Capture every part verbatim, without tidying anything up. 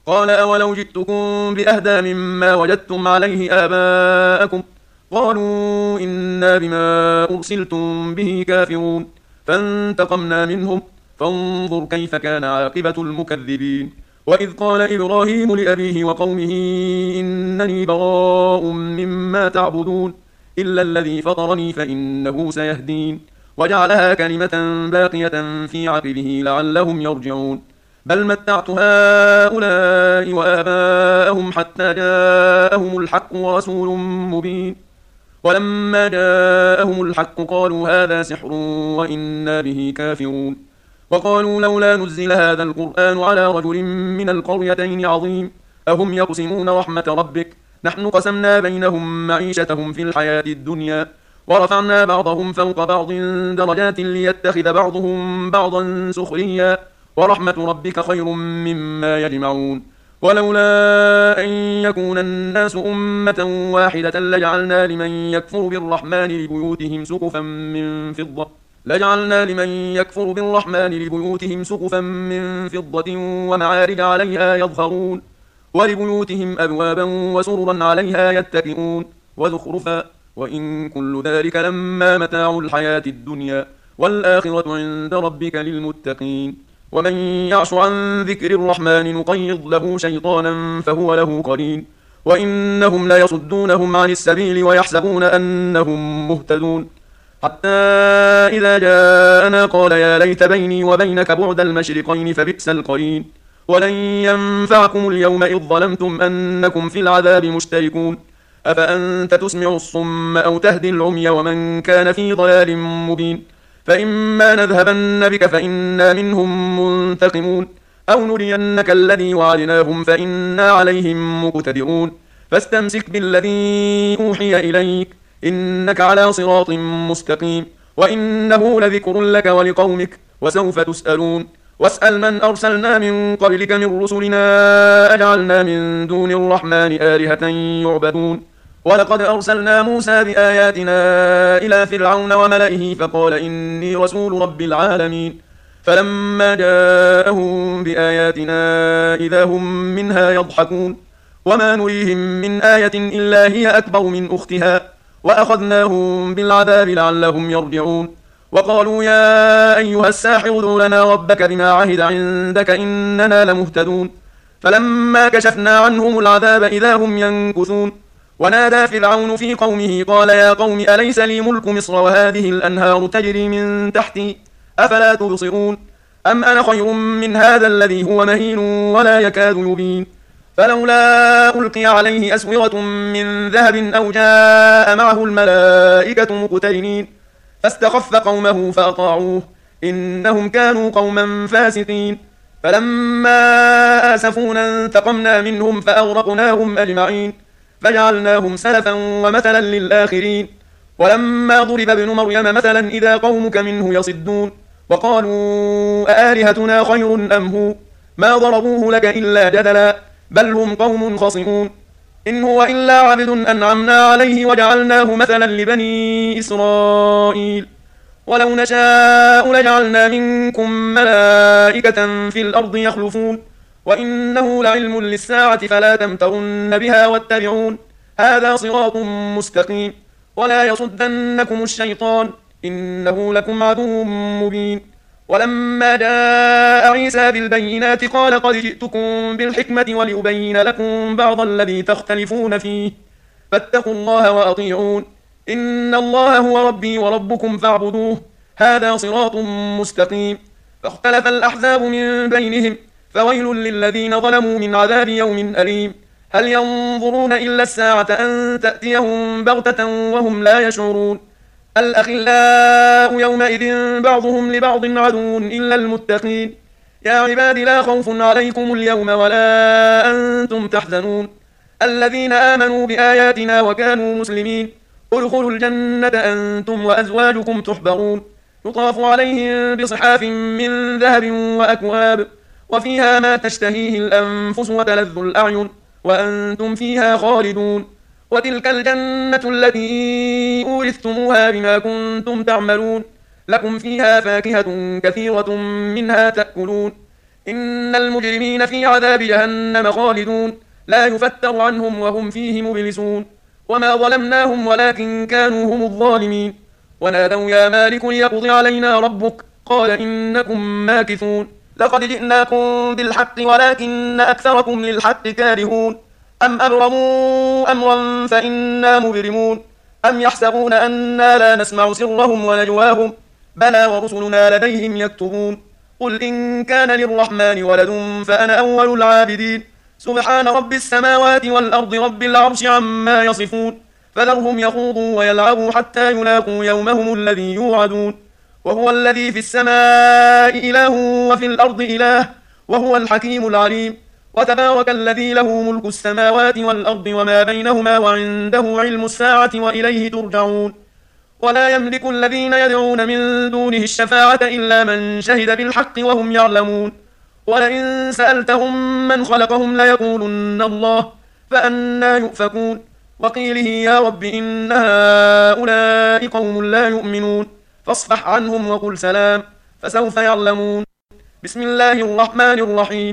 قال أولو جئتكم بأهدى مما وجدتم عليه آباءكم قالوا إنا بما أرسلتم به كافرون فانتقمنا منهم فانظر كيف كان عاقبة المكذبين. وإذ قال إبراهيم لأبيه وقومه إنني براء مما تعبدون إلا الذي فطرني فإنه سيهدين وجعلها كلمة باقية في عقبه لعلهم يرجعون. بل متعت هؤلاء وآباءهم حتى جاءهم الحق ورسول مبين ولما جاءهم الحق قالوا هذا سحر وإنا به كافرون وقالوا لولا نزل هذا القرآن على رجل من القريتين عظيم أهم يقسمون رحمة ربك نحن قسمنا بينهم معيشتهم في الحياة الدنيا ورفعنا بعضهم فوق بعض درجات ليتخذ بعضهم بعضا سخريا ورحمة ربك خير مما يجمعون. ولولا أن يكون الناس أمة واحدة لجعلنا لمن يكفر بالرحمن لبيوتهم سقفا من فضة لجعلنا لمن يكفر بالرحمن لبيوتهم سقفا من فضة ومعارج عليها يظهرون ولبيوتهم أبوابا وسررا عليها يتكئون وزخرفا وإن كل ذلك لما متاع الحياة الدنيا والآخرة عند ربك للمتقين. ومن يعش عن ذكر الرحمن نقيض له شيطانا فهو له قرين وإنهم ليصدونهم عن السبيل ويحسبون أنهم مهتدون حتى إذا جاءنا قال يا ليت بيني وبينك بعد المشرقين فبئس القرين ولن ينفعكم اليوم إذ ظلمتم أنكم في العذاب مشتركون أفأنت تسمع الصم أو تهدي العمي ومن كان في ضلال مبين فإما نذهبن بك فإنا منهم منتقمون أو نرينك الذي وعدناهم فإنا عليهم مقتدرون فاستمسك بالذي أوحي إليك إنك على صراط مستقيم وإنه لذكر لك ولقومك وسوف تسألون. واسأل من أرسلنا من قبلك من رسلنا أجعلنا من دون الرحمن آلهة يعبدون ولقد أرسلنا موسى بآياتنا إلى فرعون وملئه فقال إني رسول رب العالمين فلما جاءهم بآياتنا إذا هم منها يضحكون وما نريهم من آية إلا هي أكبر من أختها وأخذناهم بالعذاب لعلهم يرجعون. وقالوا يا أيها الساحر ادع لنا ربك بما عهد عندك إننا لمهتدون فلما كشفنا عنهم العذاب إذا هم ينكثون. ونادى فرعون في قومه قال يا قوم أليس لي ملك مصر وهذه الأنهار تجري من تحتي أفلا تبصرون أم أنا خير من هذا الذي هو مهين ولا يكاد يبين فلولا ألقي عليه أسورة من ذهب أو جاء معه الملائكة مقترنين فاستخف قومه فأطاعوه إنهم كانوا قوما فاسقين فلما آسفونا انتقمنا منهم فأغرقناهم أجمعين فجعلناهم سلفا ومثلا للآخرين. ولما ضرب ابن مريم مثلا إذا قومك منه يصدون وقالوا أآلهتنا خير أم هو ما ضربوه لك إلا جدلا بل هم قوم خصمون إن هو إلا عبد أنعمنا عليه وجعلناه مثلا لبني إسرائيل ولو نشاء لجعلنا منكم ملائكة في الأرض يخلفون وإنه لعلم للساعة فلا تمترن بها واتبعون هذا صراط مستقيم ولا يصدنكم الشيطان إنه لكم عدو مبين. ولما جاء عيسى بالبينات قال قد جئتكم بالحكمة ولأبين لكم بعض الذي تختلفون فيه فاتقوا الله وأطيعون إن الله هو ربي وربكم فاعبدوه هذا صراط مستقيم. فاختلف الأحزاب من بينهم فويل للذين ظلموا من عذاب يوم أليم هل ينظرون إلا الساعة أن تأتيهم بغتة وهم لا يشعرون الأخلاء يومئذ بعضهم لبعض عدو إلا المتقين يا عباد لا خوف عليكم اليوم ولا أنتم تحزنون الذين آمنوا بآياتنا وكانوا مسلمين ادخلوا الجنة أنتم وأزواجكم تحبرون يطاف عليهم بصحاف من ذهب وأكواب وفيها ما تشتهيه الأنفس وتلذ الأعين وأنتم فيها خالدون وتلك الجنة التي أورثتموها بما كنتم تعملون لكم فيها فاكهة كثيرة منها تأكلون إن المجرمين في عذاب جهنم خالدون لا يفتر عنهم وهم فيه مبلسون وما ظلمناهم ولكن كانوا هم الظالمين ونادوا يا مالك ليقض علينا ربك قال إنكم ماكثون لقد جئناكم بالحق ولكن أكثركم للحق كارهون أم أبرموا أمرا فإنا مبرمون أم يحسبون أنا لا نسمع سرهم ونجواهم بلى ورسلنا لديهم يكتبون قل إن كان للرحمن ولد فأنا أول العابدين سبحان رب السماوات والأرض رب العرش عما يصفون فذرهم يخوضوا ويلعبوا حتى يلاقوا يومهم الذي يوعدون وهو الذي في السماء إله وفي الأرض إله وهو الحكيم العليم وتبارك الذي له ملك السماوات والأرض وما بينهما وعنده علم الساعة وإليه ترجعون ولا يملك الذين يدعون من دونه الشفاعة إلا من شهد بالحق وهم يعلمون ولئن سألتهم من خلقهم ليقولن الله فأنى يؤفكون وقيله يا رب إن هؤلاء قوم لا يؤمنون فاصفح عنهم وقل سلام فسوف يعلمون بسم الله الرحمن الرحيم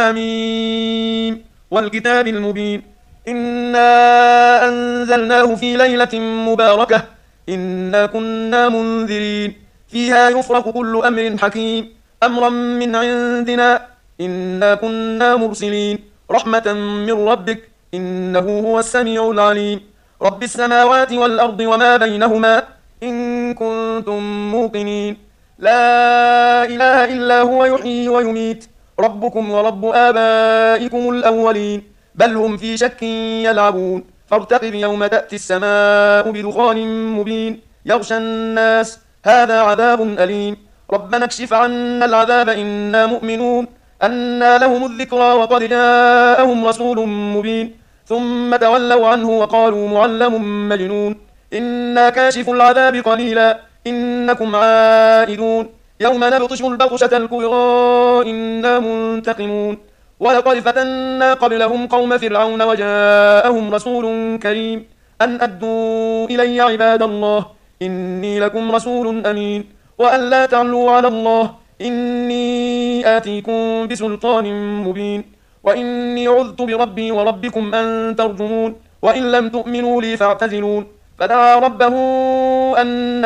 حاميم والكتاب المبين إنا أنزلناه في ليلة مباركة إنا كنا منذرين فيها يفرق كل أمر حكيم أمرا من عندنا إنا كنا مرسلين رحمة من ربك إنه هو السميع العليم رب السماوات والأرض وما بينهما إن كنتم موقنين لا إله إلا هو يحيي ويميت ربكم ورب آبائكم الأولين بل هم في شك يلعبون فارتقب يوم تأتي السماء بدخان مبين يغشى الناس هذا عذاب أليم ربنا اكشف عنا العذاب إنا مؤمنون أنى لهم الذكرى وقد جاءهم رسول مبين ثم تولوا عنه وقالوا معلم مجنون إنا كاشف العذاب قليلا إنكم عائدون يوم نبطش البطشة الكبرى إنا منتقمون ولقد فتنا قبلهم قوم فرعون وجاءهم رسول كريم أن أدوا إلي عباد الله إني لكم رسول أمين وأن لا تعلوا على الله إني آتيكم بسلطان مبين وإني عذت بربي وربكم أن ترجمون وإن لم تؤمنوا لي فاعتزلون فدعا ربه أن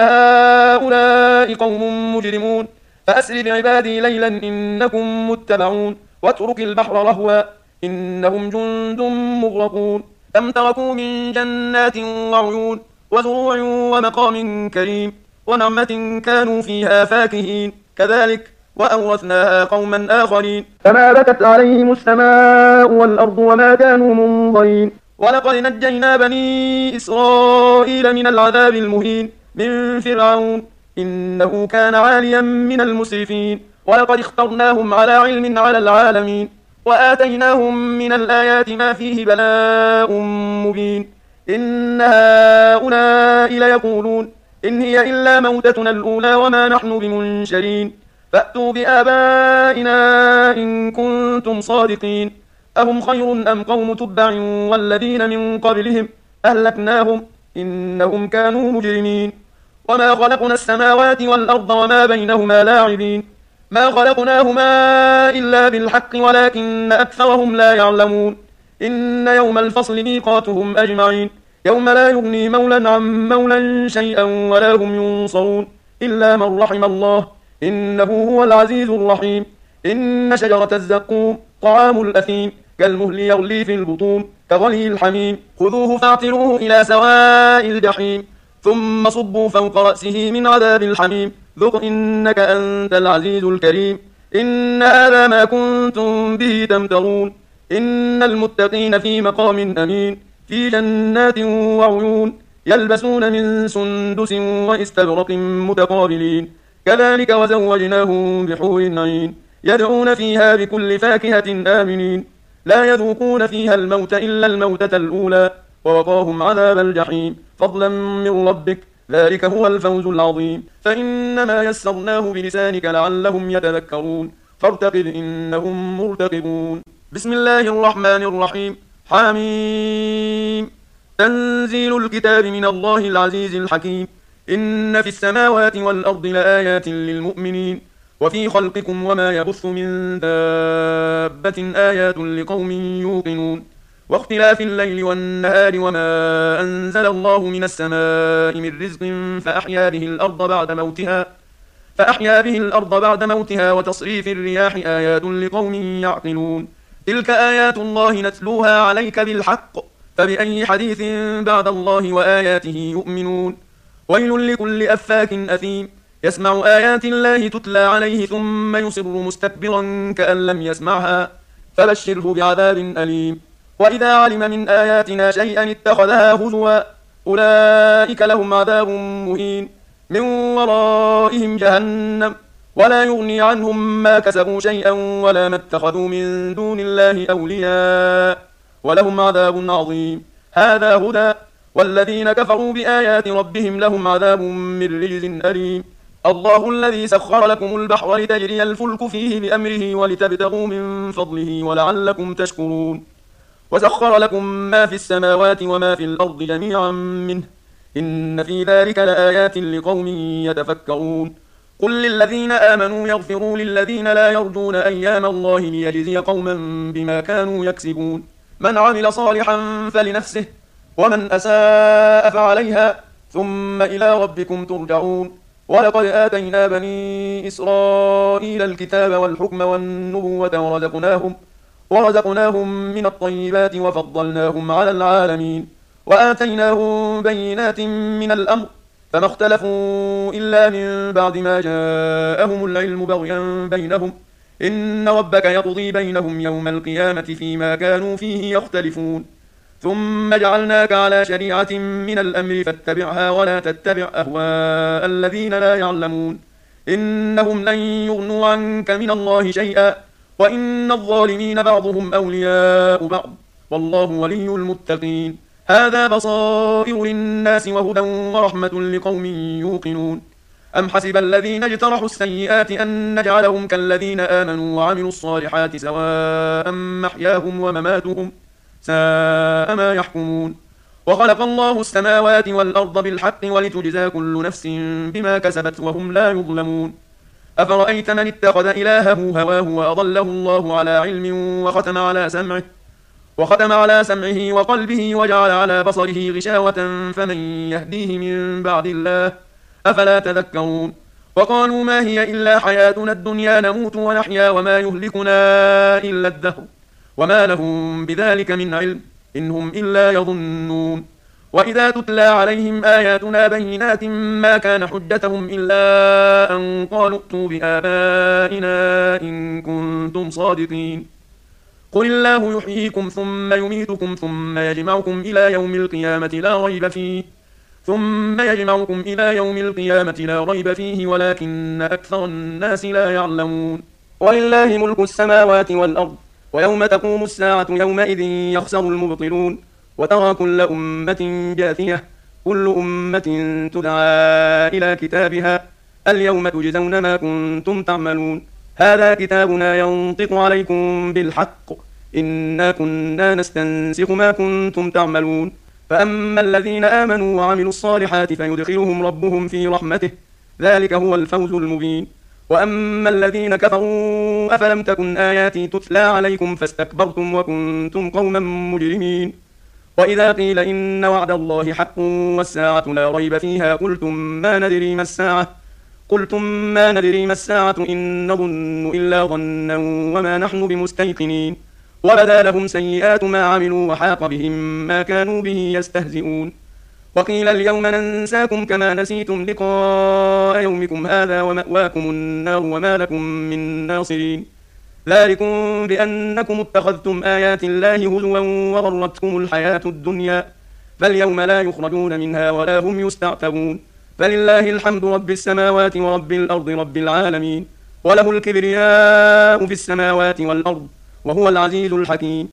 هؤلاء قوم مجرمون فأسر بعبادي ليلا إنكم متبعون واترك البحر رهوا إنهم جند مغرقون كم تركوا من جنات وعيون وزروع ومقام كريم ونعمة كانوا فيها فاكهين كذلك وأورثناها قوما آخرين فما بكت عليهم السماء والأرض وما كانوا منظرين ولقد نجينا بني إسرائيل من العذاب المهين من فرعون إنه كان عاليا من المسرفين ولقد اخترناهم على علم على العالمين وآتيناهم من الآيات ما فيه بلاء مبين إن هؤلاء ليقولون إن هي إلا موتتنا الأولى وما نحن بمنشرين فأتوا بآبائنا إن كنتم صادقين أهم خير أم قوم تبع والذين من قبلهم أهلكناهم إنهم كانوا مجرمين وما خلقنا السماوات والأرض وما بينهما لاعبين ما خلقناهما إلا بالحق ولكن أكثرهم لا يعلمون إن يوم الفصل ميقاتهم أجمعين يوم لا يغني مولا عن مولا شيئا ولا هم ينصرون إلا من رحم الله إنه هو العزيز الرحيم إن شجرة الزقوم طعام الأثيم كالمهل يغلي في البطون كغلي الحميم خذوه فاعتلوه إلى سواء الجحيم ثم صبوا فوق رأسه من عذاب الحميم ذق إنك أنت العزيز الكريم إن هذا ما كنتم به تمترون إن المتقين في مقام أمين في جنات وعيون يلبسون من سندس واستبرق متقابلين كذلك وزوجناهم بحور عين يدعون فيها بكل فاكهة آمنين لا يذوقون فيها الموت إلا الموتة الأولى ووقاهم عذاب الجحيم فضلا من ربك ذلك هو الفوز العظيم فإنما يسرناه بلسانك لعلهم يتذكرون فارتقب إنهم مرتقبون بسم الله الرحمن الرحيم حاميم تنزيل الكتاب من الله العزيز الحكيم إن في السماوات والأرض لآيات للمؤمنين وفي خلقكم وما يبث من دابة آيات لقوم يوقنون واختلاف الليل والنهار وما أنزل الله من السماء من رزق فأحيا به الأرض بعد موتها فأحيا به الأرض بعد موتها وتصريف الرياح آيات لقوم يعقلون تلك آيات الله نتلوها عليك بالحق فبأي حديث بعد الله وآياته يؤمنون ويل لكل أفاك أثيم يسمع آيات الله تتلى عليه ثم يصر مستكبرا كأن لم يسمعها فبشره بعذاب أليم وإذا علم من آياتنا شيئا اتخذها هزوا أولئك لهم عذاب مهين من ورائهم جهنم ولا يغني عنهم ما كسبوا شيئا ولا ما اتخذوا من دون الله أولياء ولهم عذاب عظيم هذا هدى والذين كفروا بآيات ربهم لهم عذاب من رجز أليم الله الذي سخر لكم البحر لتجري الفلك فيه بأمره ولتبتغوا من فضله ولعلكم تشكرون وسخر لكم ما في السماوات وما في الأرض جميعا منه إن في ذلك لآيات لقوم يتفكرون قل للذين آمنوا يغفروا للذين لا يرجون أيام الله ليجزي قوما بما كانوا يكسبون من عمل صالحا فلنفسه ومن أساء فعليها ثم إلى ربكم ترجعون ولقد آتينا بني إسرائيل الكتاب والحكم والنبوة ورزقناهم ورزقناهم من الطيبات وفضلناهم على العالمين وآتيناهم بينات من الأمر فما اختلفوا إلا من بعد ما جاءهم العلم بغيا بينهم إن ربك يقضي بينهم يوم القيامة فيما كانوا فيه يختلفون ثم جعلناك على شريعة من الأمر فاتبعها ولا تتبع أهواء الذين لا يعلمون إنهم لن يغنوا عنك من الله شيئا وإن الظالمين بعضهم أولياء بعض والله ولي المتقين هذا بصائر للناس وهدى ورحمة لقوم يوقنون أم حسب الذين اجترحوا السيئات أن نجعلهم كالذين آمنوا وعملوا الصالحات سواء محياهم ومماتهم ساء ما يحكمون وخلق الله السماوات والأرض بالحق ولتجزى كل نفس بما كسبت وهم لا يظلمون أفرأيت من اتخذ إلهه هواه وأضله الله على علم وختم على سمعه وختم على سمعه وقلبه وجعل على بصره غشاوة فمن يهديه من بعد الله أفلا تذكرون وقالوا ما هي إلا حياتنا الدنيا نموت ونحيا وما يهلكنا إلا الدهر وما لهم بذلك من علم إن هم إلا يظنون وإذا تتلى عليهم آياتنا بينات ما كان حجتهم إلا أن قالوا ائتوا بآبائنا إن كنتم صادقين قل الله يحييكم ثم يميتكم ثم يجمعكم إلى يوم القيامة لا ريب فيه ثم يجمعكم إلى يوم القيامة لا ريب فيه ولكن أكثر الناس لا يعلمون ولله ملك السماوات والأرض ويوم تقوم الساعة يومئذ يخسر المبطلون وترى كل أمة جاثية كل أمة تدعى إلى كتابها اليوم تجزون ما كنتم تعملون هذا كتابنا ينطق عليكم بالحق إنا كنا نستنسخ ما كنتم تعملون فأما الذين آمنوا وعملوا الصالحات فيدخلهم ربهم في رحمته ذلك هو الفوز المبين وأما الذين كفروا أفلم تكن آياتي تتلى عليكم فاستكبرتم وكنتم قوما مجرمين وإذا قيل إن وعد الله حق والساعة لا ريب فيها قلتم ما ندري ما الساعة قلتم ما ندري ما الساعة إن نظن إلا ظنا وما نحن بمستيقنين وبدا لهم سيئات ما عملوا وحاق بهم ما كانوا به يستهزئون وقيل اليوم ننساكم كما نسيتم لقاء يومكم هذا ومأواكم النار وما لكم من ناصرين ذلكم بأنكم اتخذتم آيات الله هزوا وغرتكم الحياة الدنيا فاليوم لا يخرجون منها ولا هم يستعتبون فلله الحمد رب السماوات ورب الأرض رب العالمين وله الكبرياء في السماوات والأرض وهو العزيز الحكيم